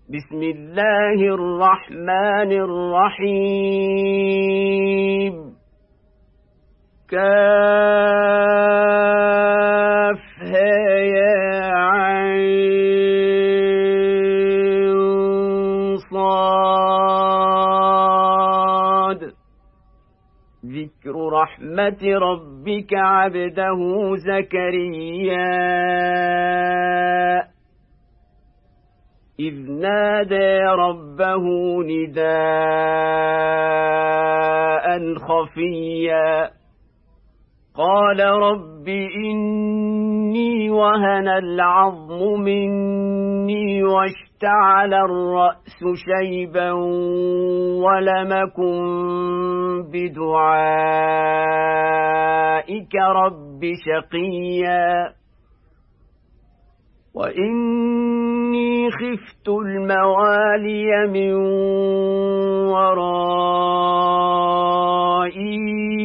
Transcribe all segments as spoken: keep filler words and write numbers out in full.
بسم الله الرحمن الرحيم كافها يا عين صاد ذكر رحمة ربك عبده زكريا إذ نادى ربه نداء خفيا قال رب إني وهن العظم مني واشتعل الرأس شيبا ولم أكن بدعائك رب شقيا وإني خفت الموالي من ورائي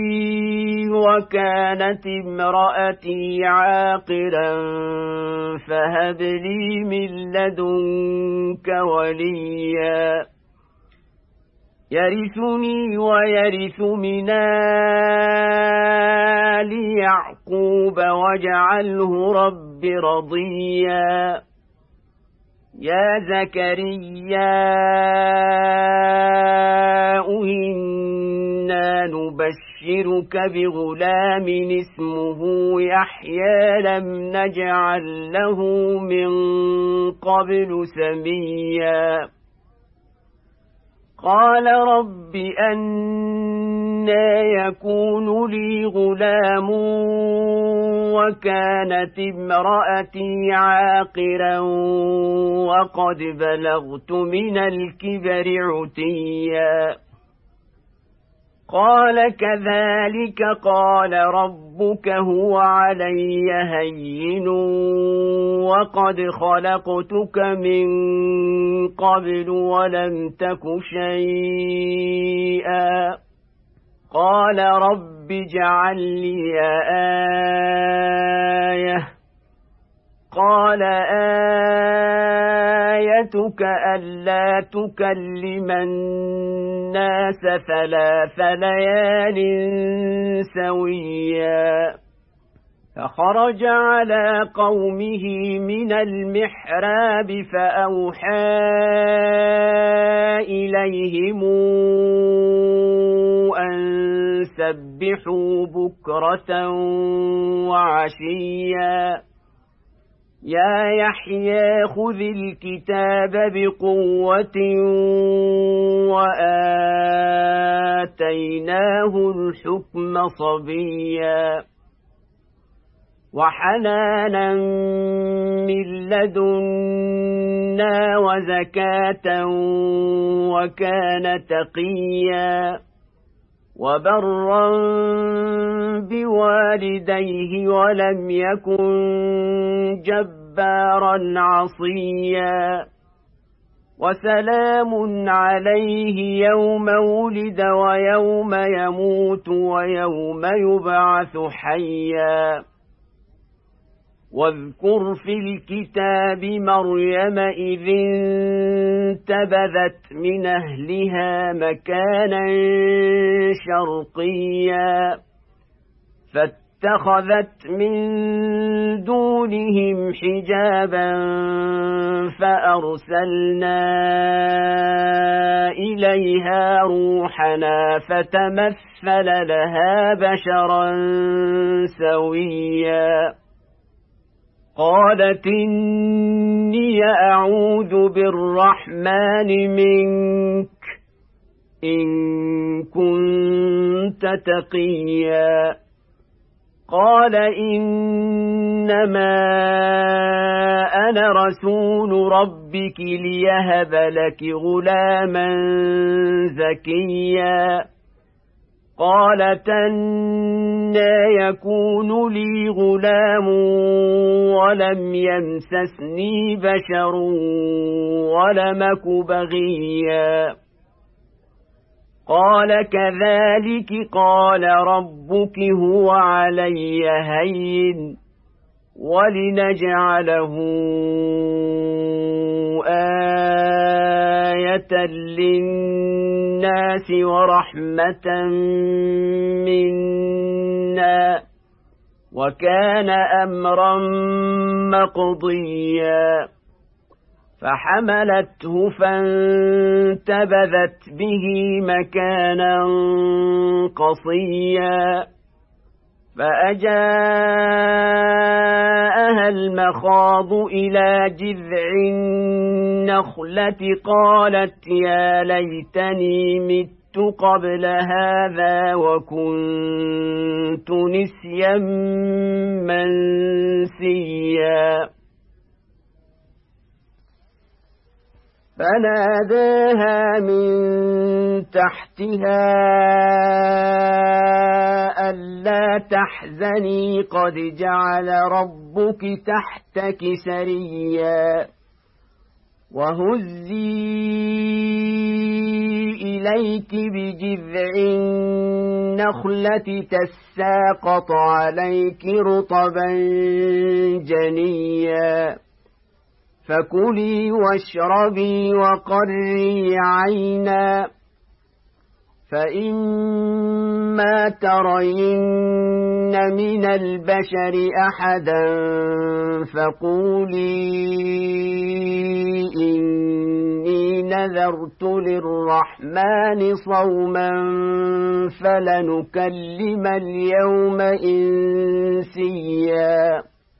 وكانت امرأتي عاقرا فهب لي من لدنك وليا يرثني ويرث من آل يعقوب واجعله رب رضيا يا زكريا إنا نبشرك بغلام اسمه يحيى لم نجعل له من قبل سميا قال رب أنى يكون لي غلام وكانت امرأتي عاقرا وقد بلغت من الكبر عتيا قال كذلك قال ربك هو علي هين وقد خلقتك من قبل ولم تك شيئا قال رب اجعل لي آية قال آيتك ألا تكلم الناس ثلاث ليال سويا فخرج على قومه من المحراب فأوحى إليهم أن سبحوا بكرة وعشيا يا يحيى خذ الكتاب بقوة وآتيناه الحكم صبيا وحنانا من لدنا وزكاة وكان تقيا وبرا بوالديه ولم يكن جبارا عصيا وسلام عليه يوم ولد ويوم يموت ويوم يبعث حيا واذكر في الكتاب مريم إذ انتبذت من أهلها مكانا شرقيا فاتخذت من دونهم حجابا فأرسلنا إليها روحنا فتمثل لها بشرا سويا قالت إني أعوذ بالرحمن منك إن كنت تقيا قال إنما أنا رسول ربك ليهب لك غلاما زكيا قالت أنى يكون لي غلام ولم يمسسني بشر ولم أك بغيا قال كذلك قال ربك هو علي هين ولنجعله آية هداية للناس ورحمة منا وكان أمرا مقضيا فحملته فانتبذت به مكانا قصيا فأجاءها المخاض إلى جذع النخلة قالت يا ليتني مت قبل هذا وكنت نسيا منسيا فناداها من تحتها ألا تحزني قد جعل ربك تحتك سريا وهزي إليك بجذع النخلة تساقط عليك رطبا جنيا فكلي واشربي وقري عينا فإما ترين من البشر أحدا فقولي إني نذرت للرحمن صوما فلنكلم اليوم إنسيا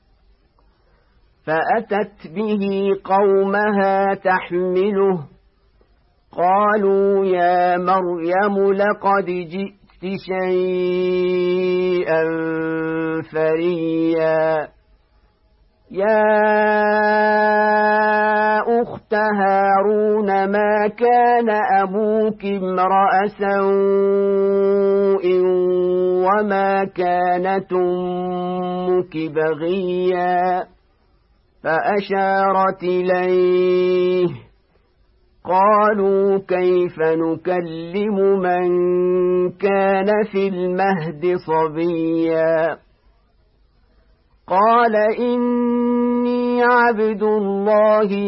فأتت به قومها تحمله قالوا يا مريم لقد جئت شيئا فريا يا أخت هارون ما كان أبوك امرأ سوء وما كانت أمك بغيا فأشارت إليه قالوا كيف نكلم من كان في المهد صبيا قال إني عبد الله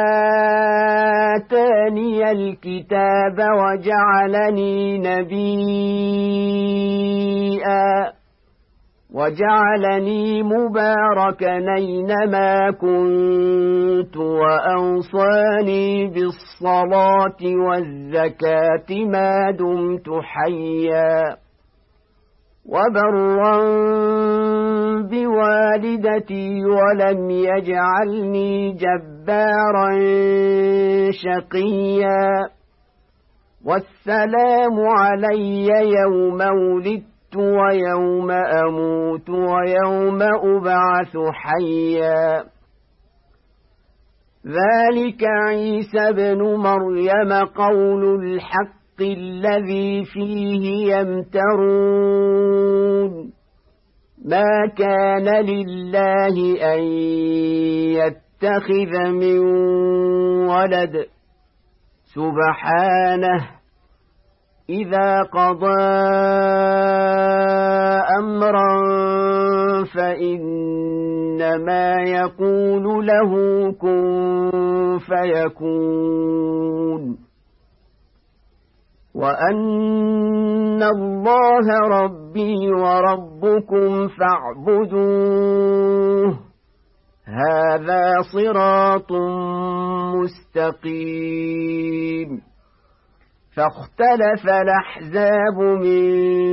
آتاني الكتاب وجعلني نبيا وجعلني مباركا أينما كنت وأوصاني بالصلاة والزكاة ما دمت حيا وبرا بوالدتي ولم يجعلني جبارا شقيا والسلام علي يوم ولدت ويوم أموت ويوم أبعث حيا ذلك عيسى بن مريم قول الحق الذي فيه يمترون ما كان لله أن يتخذ من ولد سبحانه إذا قضى أمرا فإنما يقول له كن فيكون وأن الله ربي وربكم فاعبدوه هذا صراط مستقيم فاختلف الأحزاب من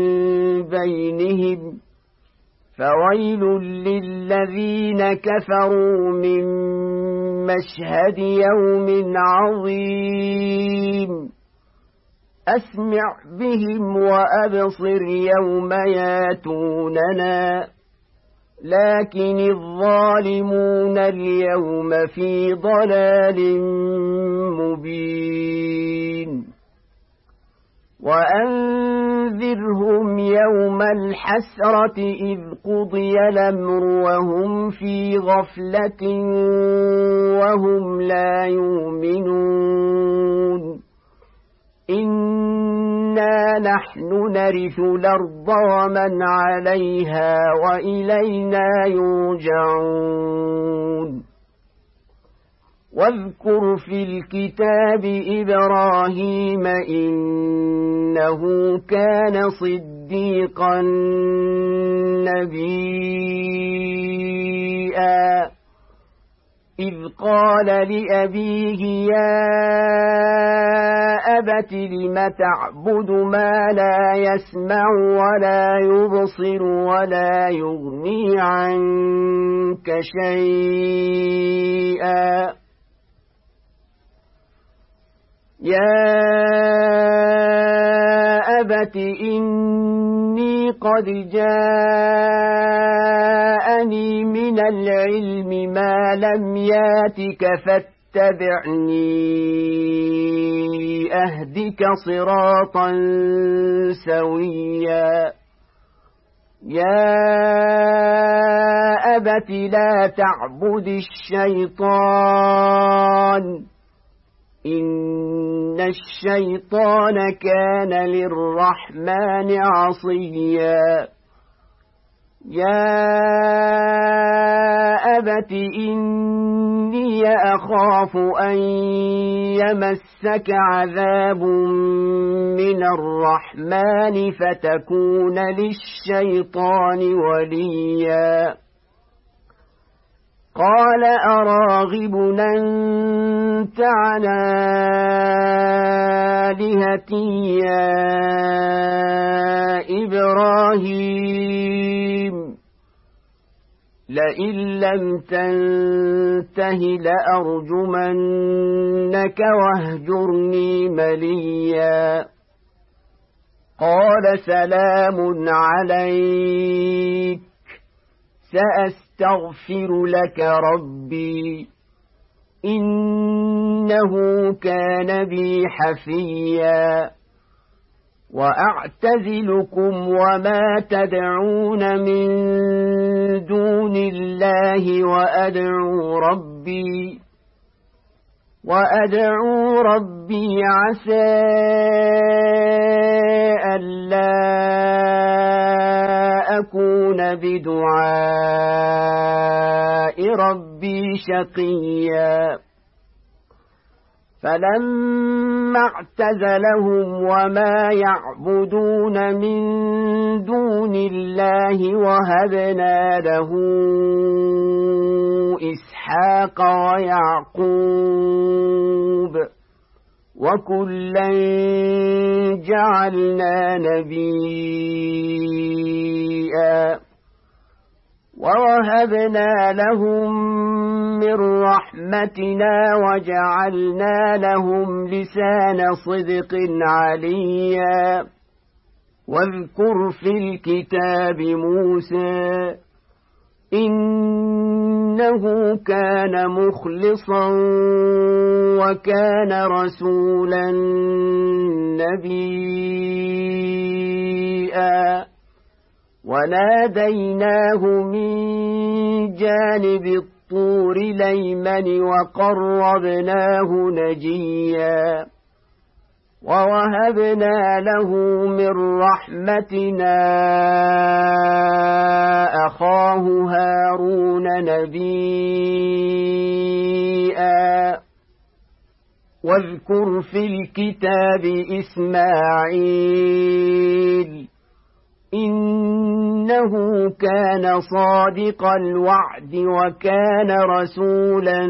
بينهم فويل للذين كفروا من مشهد يوم عظيم أسمع بهم وأبصر يوم ياتوننا لكن الظالمون اليوم في ضلال مبين وأنذرهم يوم الحسرة إذ قضي الأمر وهم في غفلة وهم لا يؤمنون إنا نحن نرث الأرض ومن عليها وإلينا يرجعون واذكر في الكتاب إبراهيم إنه كان صديقا نبيا إذ قال لأبيه يا أبت لم تعبد ما لا يسمع ولا يبصر ولا يغني عنك شيئا يا أبت إني قد جاءني من العلم ما لم ياتك فاتبعني أهدك صراطا سويا يا أبت لا تعبد الشيطان إن الشيطان كان للرحمن عصيا يا أبت إني أخاف أن يمسك عذاب من الرحمن فتكون للشيطان وليا قال أراغب أنت عن آلهتي يا إبراهيم لئن لم تنته لأرجمنك واهجرني مليا قال سلام عليك سأستغفر لك ربي إنه كان بي حفيا وأعتزلكم وما تدعون من دون الله وأدعو ربي وأدعو ربي عسى ألا أكون بدعاء ربي شقيا فلما اعتزلهم وما يعبدون من دون الله وهبنا له إسحاق ويعقوب وكلا جعلنا نبيا ووهبنا لهم من رحمتنا وجعلنا لهم لسان صدق عليا واذكر في الكتاب موسى إنه كان مخلصا وكان رسولا نبيا وناديناه من جانب الطور الأيمن وقربناه نجيا ووهبنا له من رحمتنا أخاه هارون نبيا واذكر في الكتاب إسماعيل إنه كان صادق الوعد وكان رسولا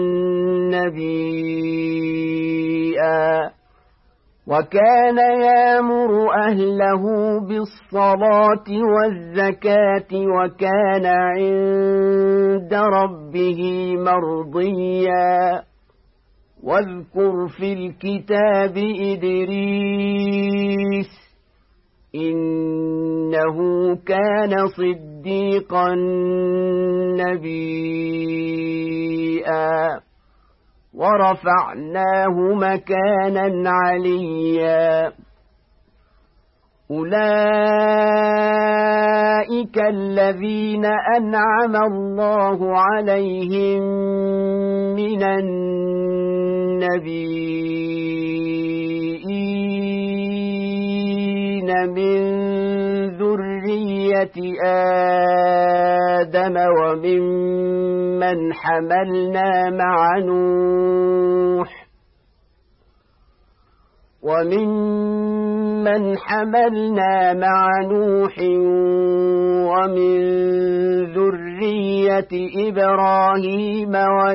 نبيا وكان يأمر أهله بالصلاة والزكاة وكان عند ربه مرضيا واذكر في الكتاب إدريس إنه كان صديقا نبيا ورفعناه مكانا عليا أولئك الذين أنعم الله عليهم من النبيين من ذرية ذرية آدم وممن حملنا مع نوح وممن حملنا مع نوح ومن ذرية إبراهيم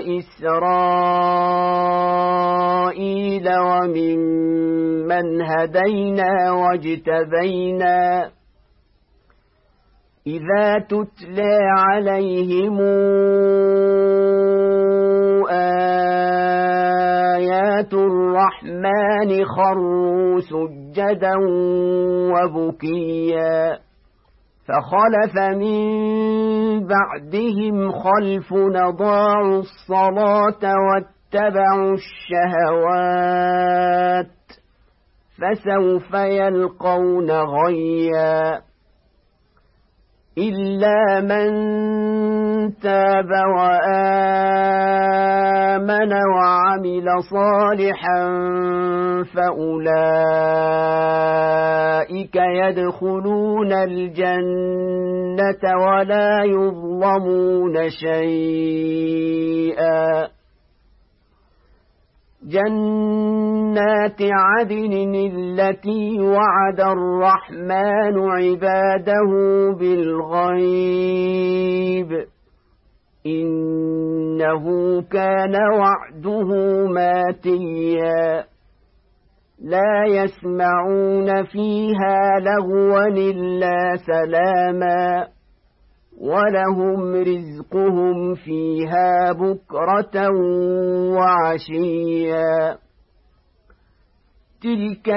وإسرائيل وممن هدينا واجتبينا إذا تتلى عليهم آيات الرحمن خروا سجدا وبكيا فخلف من بعدهم خلف أضاعوا الصلاة واتبعوا الشهوات فسوف يلقون غيا إلا من تاب وآمن وعمل صالحا فأولئك يدخلون الجنة ولا يظلمون شيئا جنات عدن التي وعد الرحمن عباده بالغيب إنه كان وعده ماتيا لا يسمعون فيها لغوا إلا سلاما ولهم رزقهم فيها بكرة وعشيا تلك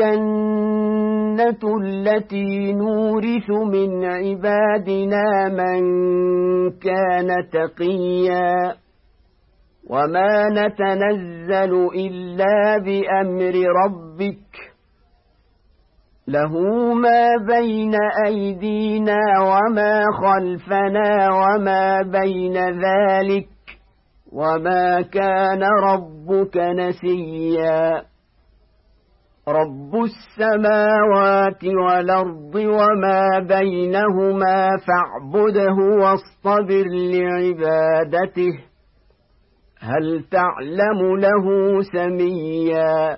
الجنة التي نورث من عبادنا من كان تقيا وما نتنزل إلا بأمر ربك له ما بين أيدينا وما خلفنا وما بين ذلك وما كان ربك نسيا رب السماوات والأرض وما بينهما فاعبده واصطبر لعبادته هل تعلم له سميا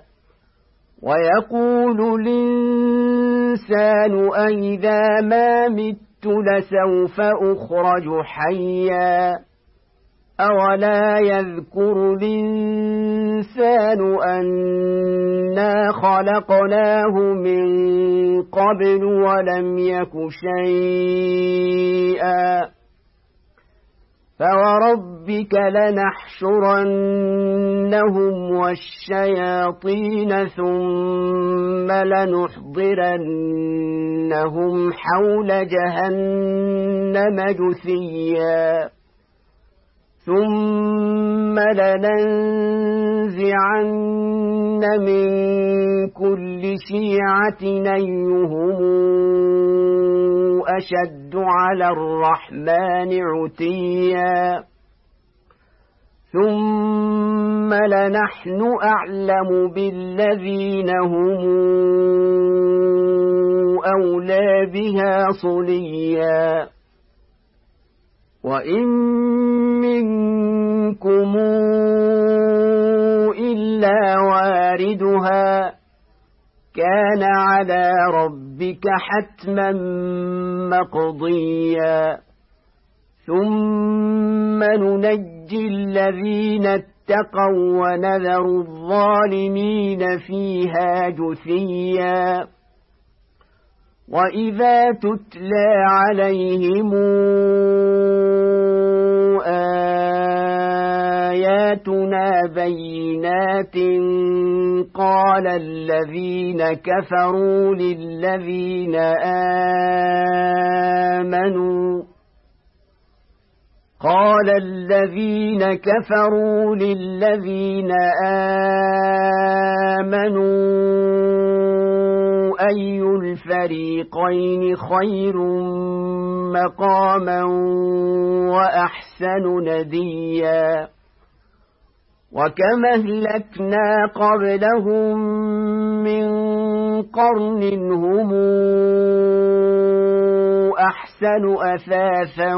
ويقول الإنسان أئذا ما مت لسوف أخرج حيا أولا يذكر الإنسان أنا خلقناه من قبل ولم يك شيئا فوربك لنحشرنهم والشياطين ثم لنحضرنهم حول جهنم جثيا ثم لننزعن من كل شيعة أيهم أشد على الرحمن عتيا ثم لنحن أعلم بالذين هم أولى بها صليا وإن منكم إلا واردها كان على ربك حتما مقضيا ثم ننجي الذين اتقوا ونذر الظالمين فيها جثيا وإذا تتلى عليهم آياتنا بينات قال الذين كفروا للذين آمنوا قال الذين كفروا للذين آمنوا أي الفريقين خير مقاما وأحسن نديا وكم أهلكنا قبلهم من قرن هم أحسن أثاثا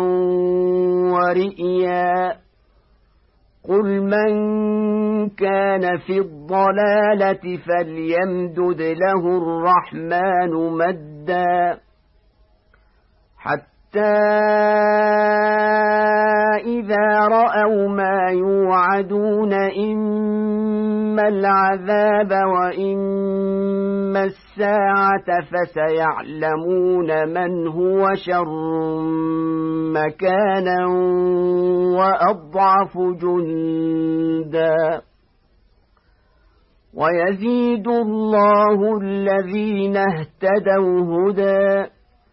ورئيا قل من كان في الضلالة فليمدد له الرحمن مدا حتى إذا رأوا ما يوعدون إما العذاب وإما الساعة فسيعلمون من هو شر مكانا وأضعف جندا ويزيد الله الذين اهتدوا هدى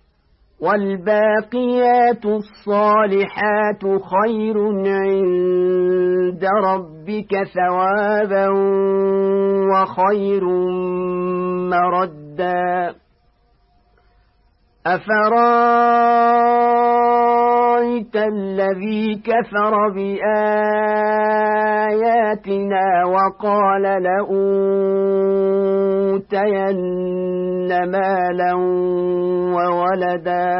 والباقيات الصالحات خير عند ربك ثوابا وخير مردا أفرأيت الذي كفر بآياتنا وقال لأوتين مالا وولدا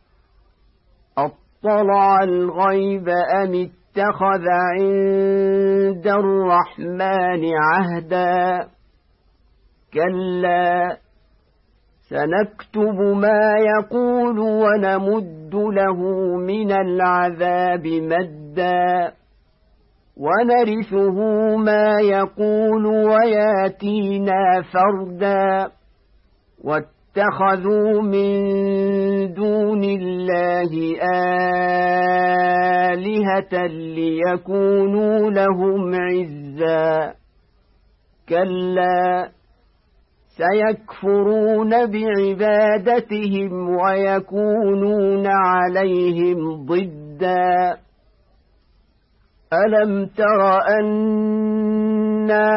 أطلع الغيب أم اتخذ عند الرحمن عهدا كلا سنكتب ما يقول ونمد له من العذاب مدا ونرثه ما يقول وياتينا فردا واتخذوا من دون الله آلهة ليكونوا لهم عزا كلا سيكفرون بعبادتهم ويكونون عليهم ضدا ألم تر أنا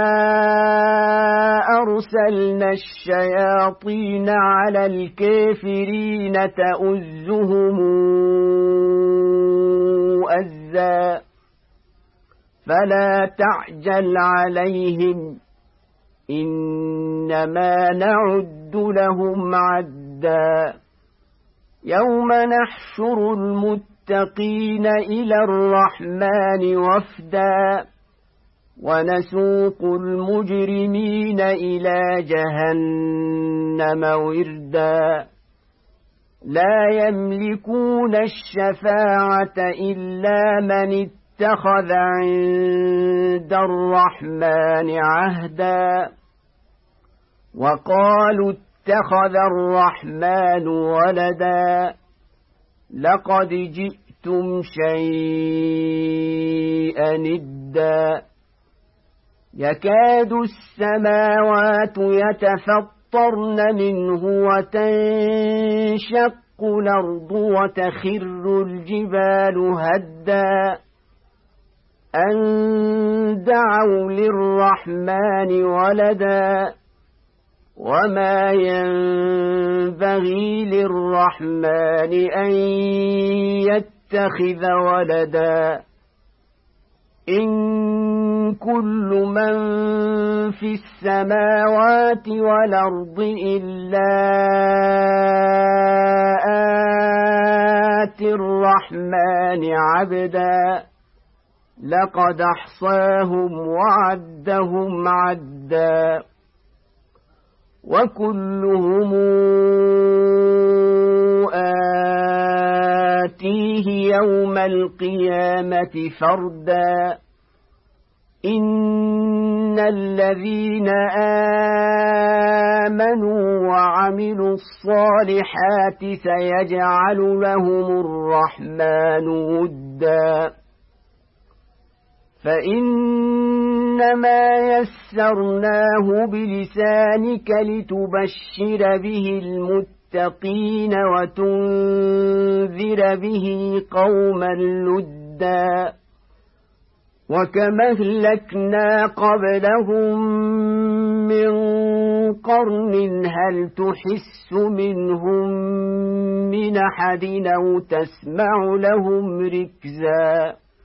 أرسلنا الشياطين على الكافرين تؤزهم أزا فلا تعجل عليهم إنما نعد لهم عدا يوم نحشر المتقين إلى الرحمن وفدا ونسوق المجرمين إلى جهنم وردا لا يملكون الشفاعة إلا من اتخذ عند الرحمن عهدا وقالوا اتخذ الرحمن ولدا لقد جئتم شيئا إدا يكاد السماوات يتفطرن منه وتنشق الأرض وتخر الجبال هدا أن دعوا للرحمن ولدا وما ينبغي للرحمن أن يتخذ ولدا إن كل من في السماوات والأرض إلا آتي الرحمن عبدا لقد أحصاهم وعدهم عدا وكلهم آتيه يوم القيامة فردا إن الذين آمنوا وعملوا الصالحات سيجعل لهم الرحمن ودا فإنما يسرناه بلسانك لتبشر به المتقين وتنذر به قوما لدا وكما أهلكنا قبلهم من قرن هل تحس منهم من أحد أو تسمع لهم ركزا